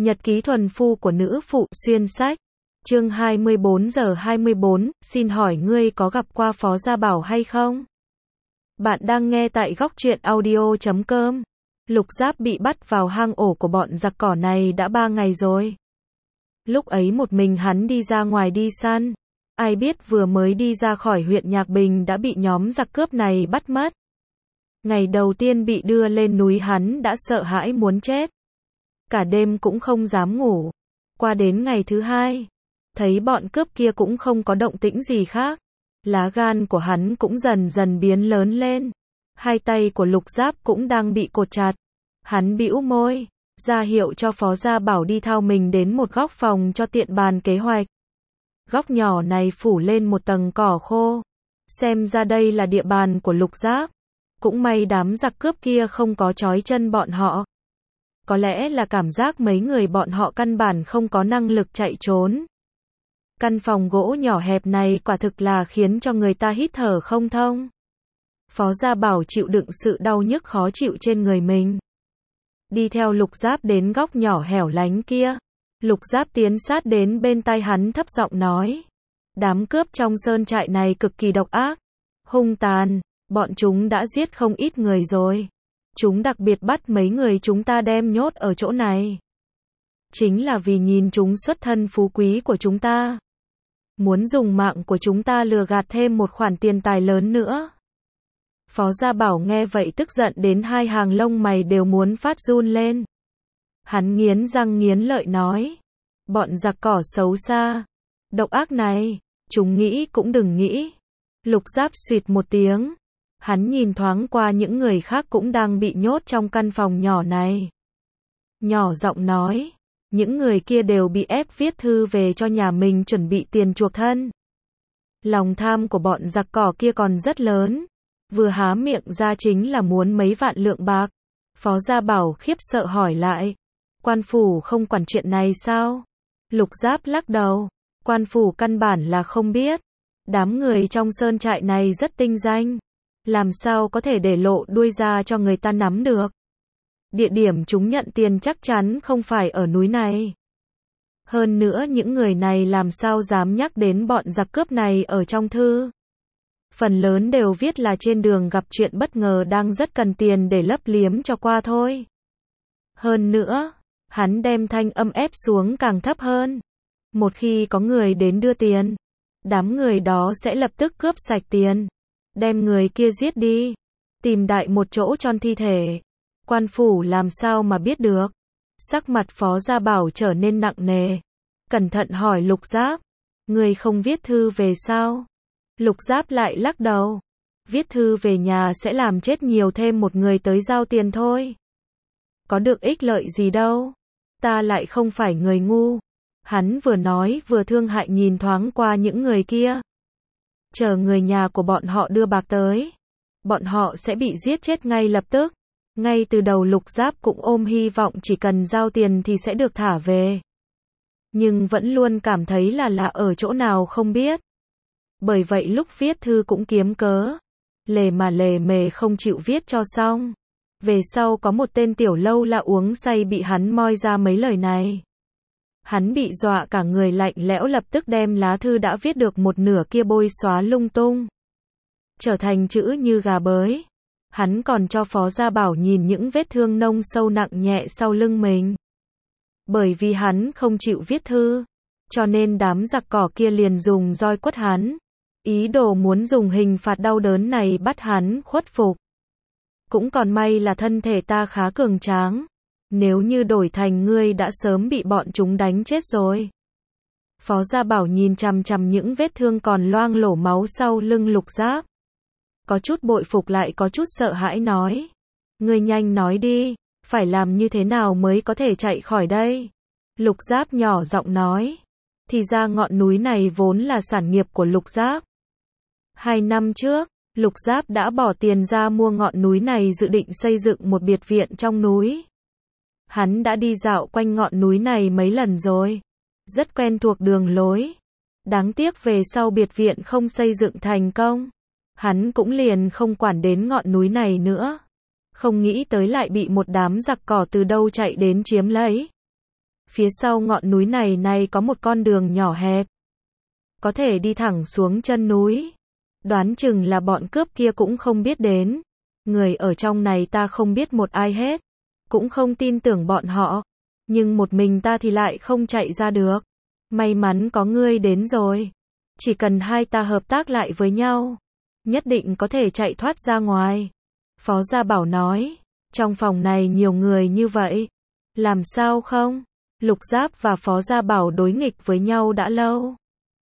Nhật ký thuần phu của nữ phụ xuyên sách. Chương 24 giờ 24, xin hỏi ngươi có gặp qua Phó Gia Bảo hay không? Bạn đang nghe tại góc truyện audio.com. Lục Giáp bị bắt vào hang ổ của bọn giặc cỏ này đã 3 ngày rồi. Lúc ấy một mình hắn đi ra ngoài đi săn. Ai biết vừa mới đi ra khỏi huyện Nhạc Bình đã bị nhóm giặc cướp này bắt mất. Ngày đầu tiên bị đưa lên núi hắn đã sợ hãi muốn chết. Cả đêm cũng không dám ngủ. Qua đến ngày thứ hai, thấy bọn cướp kia cũng không có động tĩnh gì khác. Lá gan của hắn cũng dần dần biến lớn lên. Hai tay của Lục Giáp cũng đang bị cột chặt. Hắn bĩu môi, ra hiệu cho Phó Gia Bảo đi thao mình đến một góc phòng cho tiện bàn kế hoạch. Góc nhỏ này phủ lên một tầng cỏ khô. Xem ra đây là địa bàn của Lục Giáp. Cũng may đám giặc cướp kia không có trói chân bọn họ. Có lẽ là cảm giác mấy người bọn họ căn bản không có năng lực chạy trốn. Căn phòng gỗ nhỏ hẹp này quả thực là khiến cho người ta hít thở không thông. Phó Gia Bảo chịu đựng sự đau nhức khó chịu trên người mình. Đi theo Lục Giáp đến góc nhỏ hẻo lánh kia. Lục Giáp tiến sát đến bên tai hắn thấp giọng nói. Đám cướp trong sơn trại này cực kỳ độc ác, hung tàn, bọn chúng đã giết không ít người rồi. Chúng đặc biệt bắt mấy người chúng ta đem nhốt ở chỗ này. Chính là vì nhìn chúng xuất thân phú quý của chúng ta. Muốn dùng mạng của chúng ta lừa gạt thêm một khoản tiền tài lớn nữa. Phó Gia Bảo nghe vậy tức giận đến hai hàng lông mày đều muốn phát run lên. Hắn nghiến răng nghiến lợi nói. Bọn giặc cỏ xấu xa, độc ác này, chúng nghĩ cũng đừng nghĩ. Lục Giáp xuyệt một tiếng. Hắn nhìn thoáng qua những người khác cũng đang bị nhốt trong căn phòng nhỏ này. Nhỏ giọng nói, những người kia đều bị ép viết thư về cho nhà mình chuẩn bị tiền chuộc thân. Lòng tham của bọn giặc cỏ kia còn rất lớn. Vừa há miệng ra chính là muốn mấy vạn lượng bạc. Phó Gia Bảo khiếp sợ hỏi lại. Quan phủ không quản chuyện này sao? Lục Giáp lắc đầu. Quan phủ căn bản là không biết. Đám người trong sơn trại này rất tinh danh. Làm sao có thể để lộ đuôi ra cho người ta nắm được. Địa điểm chúng nhận tiền chắc chắn không phải ở núi này. Hơn nữa những người này làm sao dám nhắc đến bọn giặc cướp này ở trong thư. Phần lớn đều viết là trên đường gặp chuyện bất ngờ đang rất cần tiền để lấp liếm cho qua thôi. Hơn nữa, hắn đem thanh âm ép xuống càng thấp hơn. Một khi có người đến đưa tiền, đám người đó sẽ lập tức cướp sạch tiền. Đem người kia giết đi. Tìm đại một chỗ chôn thi thể. Quan phủ làm sao mà biết được. Sắc mặt Phó Gia Bảo trở nên nặng nề. Cẩn thận hỏi Lục Giáp. Người không viết thư về sao? Lục Giáp lại lắc đầu. Viết thư về nhà sẽ làm chết nhiều thêm một người tới giao tiền thôi. Có được ích lợi gì đâu. Ta lại không phải người ngu. Hắn vừa nói vừa thương hại nhìn thoáng qua những người kia. Chờ người nhà của bọn họ đưa bạc tới. Bọn họ sẽ bị giết chết ngay lập tức. Ngay từ đầu Lục Giáp cũng ôm hy vọng chỉ cần giao tiền thì sẽ được thả về. Nhưng vẫn luôn cảm thấy là lạ ở chỗ nào không biết. Bởi vậy lúc viết thư cũng kiếm cớ. Lề mà lề mề không chịu viết cho xong. Về sau có một tên tiểu lâu la uống say bị hắn moi ra mấy lời này. Hắn bị dọa cả người lạnh lẽo lập tức đem lá thư đã viết được một nửa kia bôi xóa lung tung. Trở thành chữ như gà bới. Hắn còn cho Phó Gia Bảo nhìn những vết thương nông sâu nặng nhẹ sau lưng mình. Bởi vì hắn không chịu viết thư, cho nên đám giặc cỏ kia liền dùng roi quất hắn. Ý đồ muốn dùng hình phạt đau đớn này bắt hắn khuất phục. Cũng còn may là thân thể ta khá cường tráng. Nếu như đổi thành ngươi đã sớm bị bọn chúng đánh chết rồi. Phó Gia Bảo nhìn chằm chằm những vết thương còn loang lổ máu sau lưng Lục Giáp. Có chút bội phục lại có chút sợ hãi nói. Ngươi nhanh nói đi, phải làm như thế nào mới có thể chạy khỏi đây? Lục Giáp nhỏ giọng nói. Thì ra ngọn núi này vốn là sản nghiệp của Lục Giáp. 2 năm trước, Lục Giáp đã bỏ tiền ra mua ngọn núi này dự định xây dựng một biệt viện trong núi. Hắn đã đi dạo quanh ngọn núi này mấy lần rồi. Rất quen thuộc đường lối. Đáng tiếc về sau biệt viện không xây dựng thành công. Hắn cũng liền không quản đến ngọn núi này nữa. Không nghĩ tới lại bị một đám giặc cỏ từ đâu chạy đến chiếm lấy. Phía sau ngọn núi này có một con đường nhỏ hẹp. Có thể đi thẳng xuống chân núi. Đoán chừng là bọn cướp kia cũng không biết đến. Người ở trong này ta không biết một ai hết. Cũng không tin tưởng bọn họ. Nhưng một mình ta thì lại không chạy ra được. May mắn có ngươi đến rồi. Chỉ cần hai ta hợp tác lại với nhau, nhất định có thể chạy thoát ra ngoài. Phó Gia Bảo nói, trong phòng này nhiều người như vậy, làm sao không? Lục Giáp và Phó Gia Bảo đối nghịch với nhau đã lâu.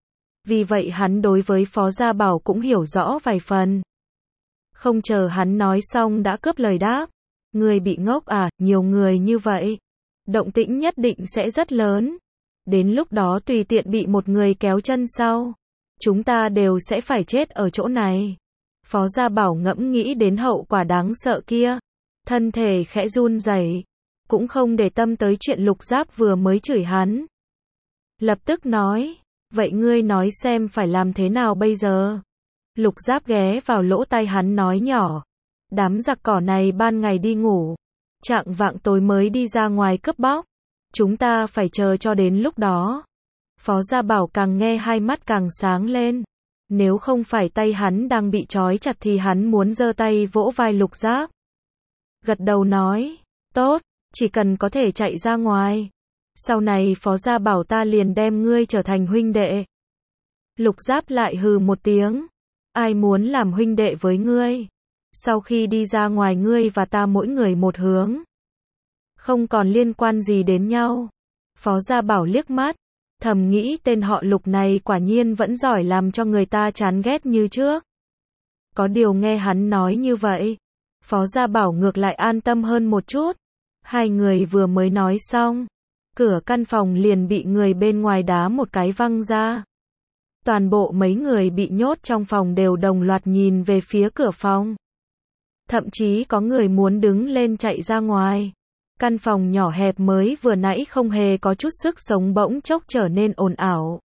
Vì vậy hắn đối với Phó Gia Bảo cũng hiểu rõ vài phần. Không chờ hắn nói xong đã cướp lời đáp. Người bị ngốc à, nhiều người như vậy. Động tĩnh nhất định sẽ rất lớn. Đến lúc đó tùy tiện bị một người kéo chân sau. Chúng ta đều sẽ phải chết ở chỗ này. Phó Gia Bảo ngẫm nghĩ đến hậu quả đáng sợ kia. Thân thể khẽ run rẩy, cũng không để tâm tới chuyện Lục Giáp vừa mới chửi hắn. Lập tức nói, vậy ngươi nói xem phải làm thế nào bây giờ? Lục Giáp ghé vào lỗ tai hắn nói nhỏ, đám giặc cỏ này ban ngày đi ngủ, chạng vạng tối mới đi ra ngoài cướp bóc. Chúng ta phải chờ cho đến lúc đó. Phó Gia Bảo càng nghe hai mắt càng sáng lên. Nếu không phải tay hắn đang bị trói chặt thì hắn muốn giơ tay vỗ vai Lục Giáp. Gật đầu nói, tốt, chỉ cần có thể chạy ra ngoài. Sau này Phó Gia Bảo ta liền đem ngươi trở thành huynh đệ. Lục Giáp lại hừ một tiếng. Ai muốn làm huynh đệ với ngươi? Sau khi đi ra ngoài ngươi và ta mỗi người một hướng. Không còn liên quan gì đến nhau. Phó Gia Bảo liếc mắt, thầm nghĩ tên họ Lục này quả nhiên vẫn giỏi làm cho người ta chán ghét như trước. Có điều nghe hắn nói như vậy, Phó Gia Bảo ngược lại an tâm hơn một chút. Hai người vừa mới nói xong, cửa căn phòng liền bị người bên ngoài đá một cái văng ra. Toàn bộ mấy người bị nhốt trong phòng đều đồng loạt nhìn về phía cửa phòng. Thậm chí có người muốn đứng lên chạy ra ngoài. Căn phòng nhỏ hẹp mới vừa nãy không hề có chút sức sống bỗng chốc trở nên ồn ào.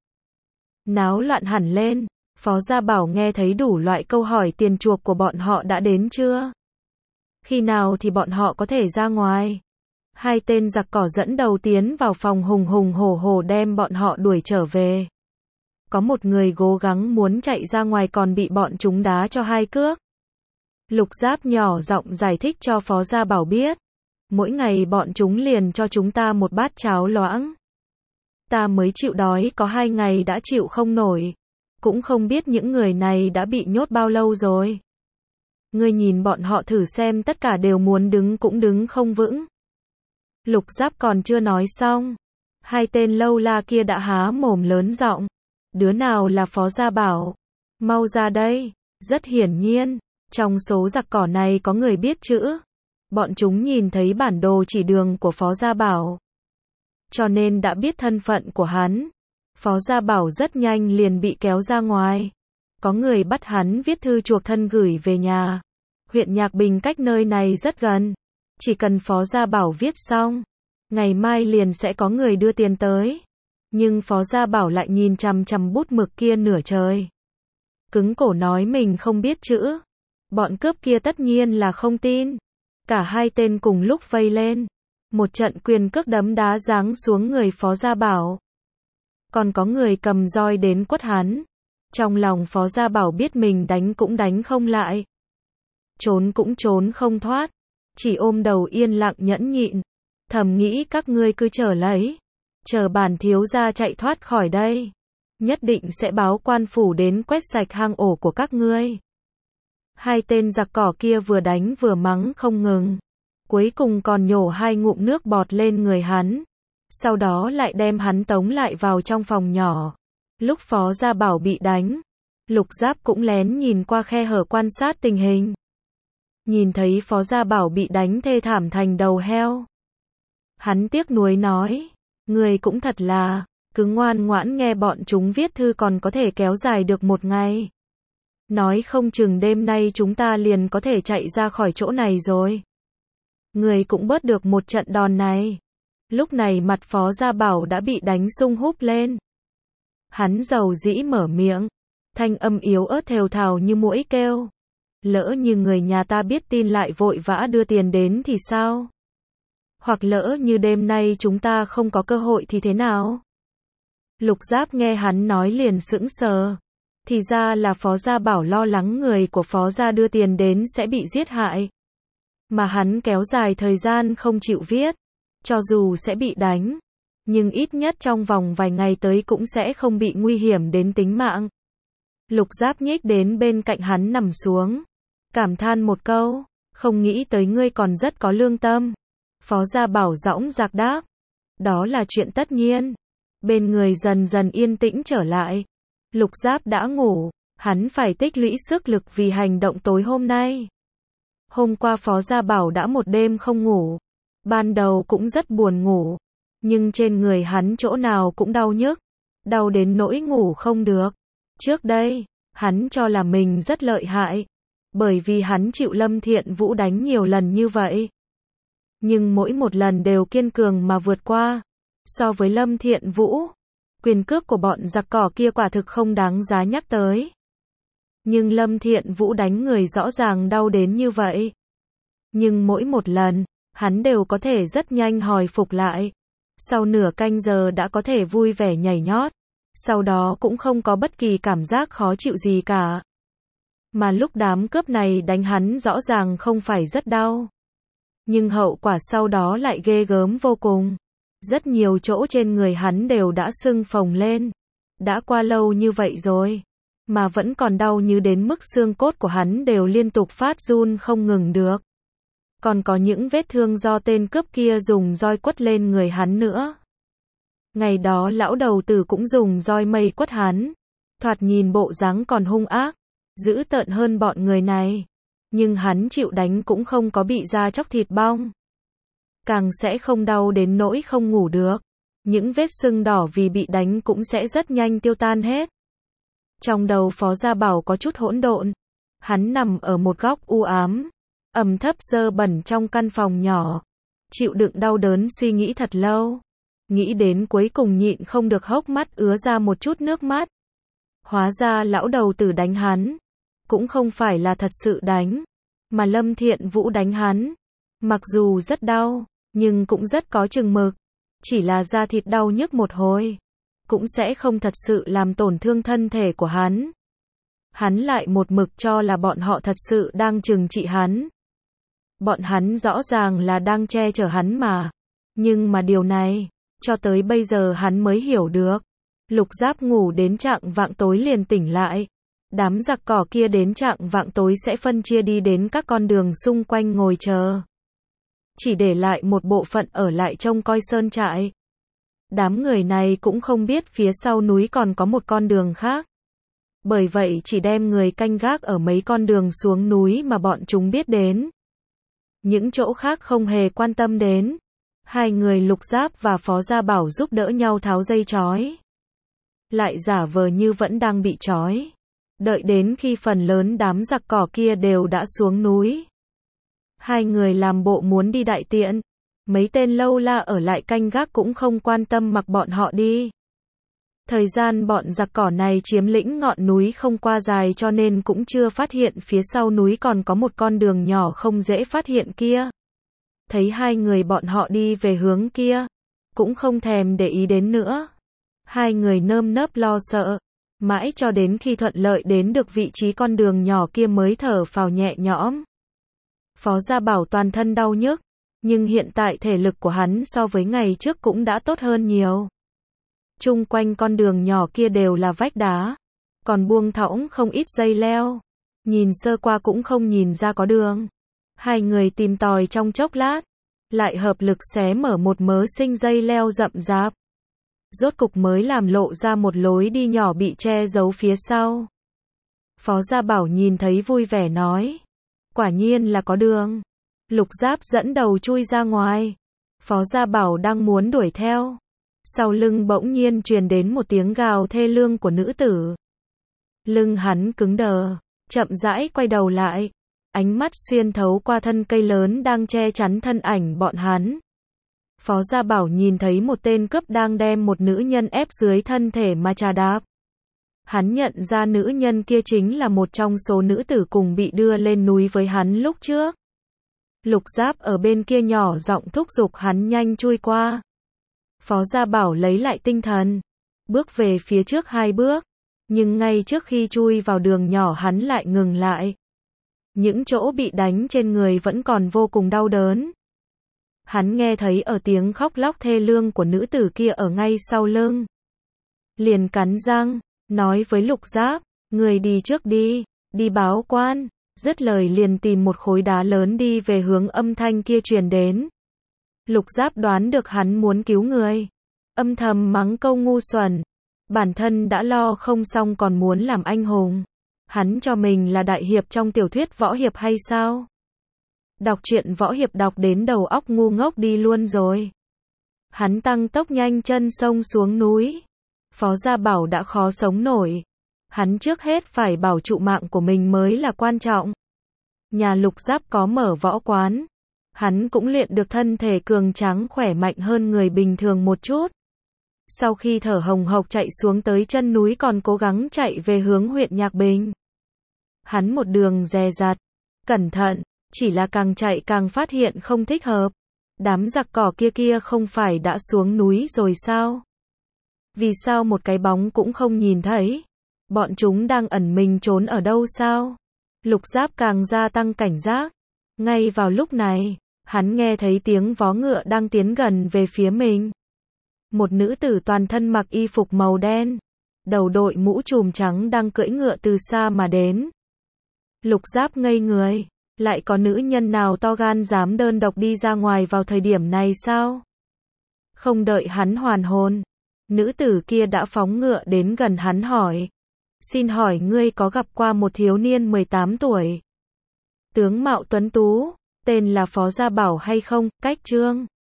Náo loạn hẳn lên. Phó Gia Bảo nghe thấy đủ loại câu hỏi tiền chuộc của bọn họ đã đến chưa? Khi nào thì bọn họ có thể ra ngoài? Hai tên giặc cỏ dẫn đầu tiến vào phòng hùng hùng hổ hổ đem bọn họ đuổi trở về. Có một người cố gắng muốn chạy ra ngoài còn bị bọn chúng đá cho hai cước. Lục Giáp nhỏ giọng giải thích cho Phó Gia Bảo biết. Mỗi ngày bọn chúng liền cho chúng ta một bát cháo loãng. Ta mới chịu đói có 2 ngày đã chịu không nổi. Cũng không biết những người này đã bị nhốt bao lâu rồi. Ngươi nhìn bọn họ thử xem, tất cả đều muốn đứng cũng đứng không vững. Lục Giáp còn chưa nói xong, hai tên lâu la kia đã há mồm lớn giọng. Đứa nào là Phó Gia Bảo? Mau ra đây. Rất hiển nhiên, trong số giặc cỏ này có người biết chữ. Bọn chúng nhìn thấy bản đồ chỉ đường của Phó Gia Bảo, cho nên đã biết thân phận của hắn. Phó Gia Bảo rất nhanh liền bị kéo ra ngoài. Có người bắt hắn viết thư chuộc thân gửi về nhà. Huyện Nhạc Bình cách nơi này rất gần. Chỉ cần Phó Gia Bảo viết xong, ngày mai liền sẽ có người đưa tiền tới. Nhưng Phó Gia Bảo lại nhìn chằm chằm bút mực kia nửa trời. Cứng cổ nói mình không biết chữ. Bọn cướp kia tất nhiên là không tin. Cả hai tên cùng lúc vây lên. Một trận quyền cước đấm đá giáng xuống người Phó Gia Bảo. Còn có người cầm roi đến quất hắn. Trong lòng Phó Gia Bảo biết mình đánh cũng đánh không lại. Trốn cũng trốn không thoát. Chỉ ôm đầu yên lặng nhẫn nhịn. Thầm nghĩ các ngươi cứ chờ lấy. Chờ bản thiếu gia chạy thoát khỏi đây. Nhất định sẽ báo quan phủ đến quét sạch hang ổ của các ngươi. Hai tên giặc cỏ kia vừa đánh vừa mắng không ngừng. Cuối cùng còn nhổ 2 ngụm nước bọt lên người hắn. Sau đó lại đem hắn tống lại vào trong phòng nhỏ. Lúc Phó Gia Bảo bị đánh, Lục Giáp cũng lén nhìn qua khe hở quan sát tình hình. Nhìn thấy Phó Gia Bảo bị đánh thê thảm thành đầu heo. Hắn tiếc nuối nói, người cũng thật là, cứ ngoan ngoãn nghe bọn chúng viết thư còn có thể kéo dài được 1 ngày. Nói không chừng đêm nay chúng ta liền có thể chạy ra khỏi chỗ này rồi. Người cũng bớt được một trận đòn này. Lúc này mặt Phó Gia Bảo đã bị đánh sung húp lên. Hắn dầu dĩ mở miệng, thanh âm yếu ớt thều thào như muỗi kêu. Lỡ như người nhà ta biết tin lại vội vã đưa tiền đến thì sao? Hoặc lỡ như đêm nay chúng ta không có cơ hội thì thế nào? Lục Giáp nghe hắn nói liền sững sờ. Thì ra là Phó Gia Bảo lo lắng người của Phó Gia đưa tiền đến sẽ bị giết hại. Mà hắn kéo dài thời gian không chịu viết. Cho dù sẽ bị đánh, nhưng ít nhất trong vòng vài ngày tới cũng sẽ không bị nguy hiểm đến tính mạng. Lục Giáp nhích đến bên cạnh hắn nằm xuống. Cảm than một câu, không nghĩ tới ngươi còn rất có lương tâm. Phó Gia Bảo dõng dạc đáp. Đó là chuyện tất nhiên. Bên người dần dần yên tĩnh trở lại. Lục Giáp đã ngủ, hắn phải tích lũy sức lực vì hành động tối hôm nay. Hôm qua Phó Gia Bảo đã một đêm không ngủ. Ban đầu cũng rất buồn ngủ. Nhưng trên người hắn chỗ nào cũng đau nhức. Đau đến nỗi ngủ không được. Trước đây, hắn cho là mình rất lợi hại. Bởi vì hắn chịu Lâm Thiện Vũ đánh nhiều lần như vậy. Nhưng mỗi một lần đều kiên cường mà vượt qua. So với Lâm Thiện Vũ, quyền cước của bọn giặc cỏ kia quả thực không đáng giá nhắc tới. Nhưng Lâm Thiện Vũ đánh người rõ ràng đau đến như vậy. Nhưng mỗi một lần, hắn đều có thể rất nhanh hồi phục lại. Sau nửa canh giờ đã có thể vui vẻ nhảy nhót. Sau đó cũng không có bất kỳ cảm giác khó chịu gì cả. Mà lúc đám cướp này đánh hắn rõ ràng không phải rất đau. Nhưng hậu quả sau đó lại ghê gớm vô cùng. Rất nhiều chỗ trên người hắn đều đã sưng phồng lên. Đã qua lâu như vậy rồi, mà vẫn còn đau như đến mức xương cốt của hắn đều liên tục phát run không ngừng được. Còn có những vết thương do tên cướp kia dùng roi quất lên người hắn nữa. Ngày đó lão đầu tử cũng dùng roi mây quất hắn. Thoạt nhìn bộ dáng còn hung ác, dữ tợn hơn bọn người này. Nhưng hắn chịu đánh cũng không có bị da chóc thịt bong. Càng sẽ không đau đến nỗi không ngủ được. Những vết sưng đỏ vì bị đánh cũng sẽ rất nhanh tiêu tan hết. Trong đầu Phó Gia Bảo có chút hỗn độn. Hắn nằm ở một góc u ám, ẩm thấp dơ bẩn trong căn phòng nhỏ. Chịu đựng đau đớn suy nghĩ thật lâu. Nghĩ đến cuối cùng nhịn không được hốc mắt ứa ra một chút nước mắt. Hóa ra lão đầu tử đánh hắn. Cũng không phải là thật sự đánh. Mà Lâm Thiện Vũ đánh hắn. Mặc dù rất đau, nhưng cũng rất có chừng mực. Chỉ là da thịt đau nhức một hồi. Cũng sẽ không thật sự làm tổn thương thân thể của hắn. Hắn lại một mực cho là bọn họ thật sự đang trừng trị hắn. Bọn hắn rõ ràng là đang che chở hắn mà. Nhưng mà điều này, cho tới bây giờ hắn mới hiểu được. Lục Giáp ngủ đến chạng vạng tối liền tỉnh lại. Đám giặc cỏ kia đến chạng vạng tối sẽ phân chia đi đến các con đường xung quanh ngồi chờ. Chỉ để lại một bộ phận ở lại trông coi sơn trại. Đám người này cũng không biết phía sau núi còn có một con đường khác. Bởi vậy chỉ đem người canh gác ở mấy con đường xuống núi mà bọn chúng biết đến. Những chỗ khác không hề quan tâm đến. Hai người Lục Giáp và Phó Gia Bảo giúp đỡ nhau tháo dây trói. Lại giả vờ như vẫn đang bị trói. Đợi đến khi phần lớn đám giặc cỏ kia đều đã xuống núi. Hai người làm bộ muốn đi đại tiện. Mấy tên lâu la ở lại canh gác cũng không quan tâm mặc bọn họ đi. Thời gian bọn giặc cỏ này chiếm lĩnh ngọn núi không qua dài cho nên cũng chưa phát hiện phía sau núi còn có một con đường nhỏ không dễ phát hiện kia. Thấy hai người bọn họ đi về hướng kia, cũng không thèm để ý đến nữa. Hai người nơm nớp lo sợ, mãi cho đến khi thuận lợi đến được vị trí con đường nhỏ kia mới thở phào nhẹ nhõm. Phó Gia Bảo toàn thân đau nhức, nhưng hiện tại thể lực của hắn so với ngày trước cũng đã tốt hơn nhiều. Chung quanh con đường nhỏ kia đều là vách đá, còn buông thõng không ít dây leo. Nhìn sơ qua cũng không nhìn ra có đường. Hai người tìm tòi trong chốc lát, lại hợp lực xé mở một mớ sinh dây leo rậm rạp. Rốt cục mới làm lộ ra một lối đi nhỏ bị che giấu phía sau. Phó Gia Bảo nhìn thấy vui vẻ nói. Quả nhiên là có đường. Lục Giáp dẫn đầu chui ra ngoài. Phó Gia Bảo đang muốn đuổi theo. Sau lưng bỗng nhiên truyền đến một tiếng gào thê lương của nữ tử. Lưng hắn cứng đờ, chậm rãi quay đầu lại. Ánh mắt xuyên thấu qua thân cây lớn đang che chắn thân ảnh bọn hắn. Phó Gia Bảo nhìn thấy một tên cướp đang đem một nữ nhân ép dưới thân thể mà trà đạp. Hắn nhận ra nữ nhân kia chính là một trong số nữ tử cùng bị đưa lên núi với hắn lúc trước. Lục Giáp ở bên kia nhỏ giọng thúc giục hắn nhanh chui qua. Phó Gia Bảo lấy lại tinh thần, bước về phía trước 2 bước, nhưng ngay trước khi chui vào đường nhỏ hắn lại ngừng lại. Những chỗ bị đánh trên người vẫn còn vô cùng đau đớn. Hắn nghe thấy ở tiếng khóc lóc thê lương của nữ tử kia ở ngay sau lưng. Liền cắn răng, nói với Lục Giáp, người đi trước đi, đi báo quan. Dứt lời liền tìm một khối đá lớn đi về hướng âm thanh kia truyền đến. Lục Giáp đoán được hắn muốn cứu người, âm thầm mắng câu ngu xuẩn. Bản thân đã lo không xong còn muốn làm anh hùng. Hắn cho mình là đại hiệp trong tiểu thuyết võ hiệp hay sao? Đọc truyện võ hiệp đọc đến đầu óc ngu ngốc đi luôn rồi. Hắn tăng tốc nhanh chân xông xuống núi. Phó Gia Bảo đã khó sống nổi. Hắn trước hết phải bảo trụ mạng của mình mới là quan trọng. Nhà Lục Giáp có mở võ quán. Hắn cũng luyện được thân thể cường tráng khỏe mạnh hơn người bình thường một chút. Sau khi thở hồng hộc chạy xuống tới chân núi còn cố gắng chạy về hướng huyện Nhạc Bình. Hắn một đường dè dặt, cẩn thận, chỉ là càng chạy càng phát hiện không thích hợp. Đám giặc cỏ kia không phải đã xuống núi rồi sao? Vì sao một cái bóng cũng không nhìn thấy? Bọn chúng đang ẩn mình trốn ở đâu sao? Lục Giáp càng gia tăng cảnh giác. Ngay vào lúc này, hắn nghe thấy tiếng vó ngựa đang tiến gần về phía mình. Một nữ tử toàn thân mặc y phục màu đen, đầu đội mũ trùm trắng đang cưỡi ngựa từ xa mà đến. Lục Giáp ngây người, lại có nữ nhân nào to gan dám đơn độc đi ra ngoài vào thời điểm này sao? Không đợi hắn hoàn hồn, nữ tử kia đã phóng ngựa đến gần hắn hỏi. Xin hỏi ngươi có gặp qua một thiếu niên 18 tuổi? Tướng mạo tuấn tú, tên là Phó Gia Bảo hay không? Cách Trương.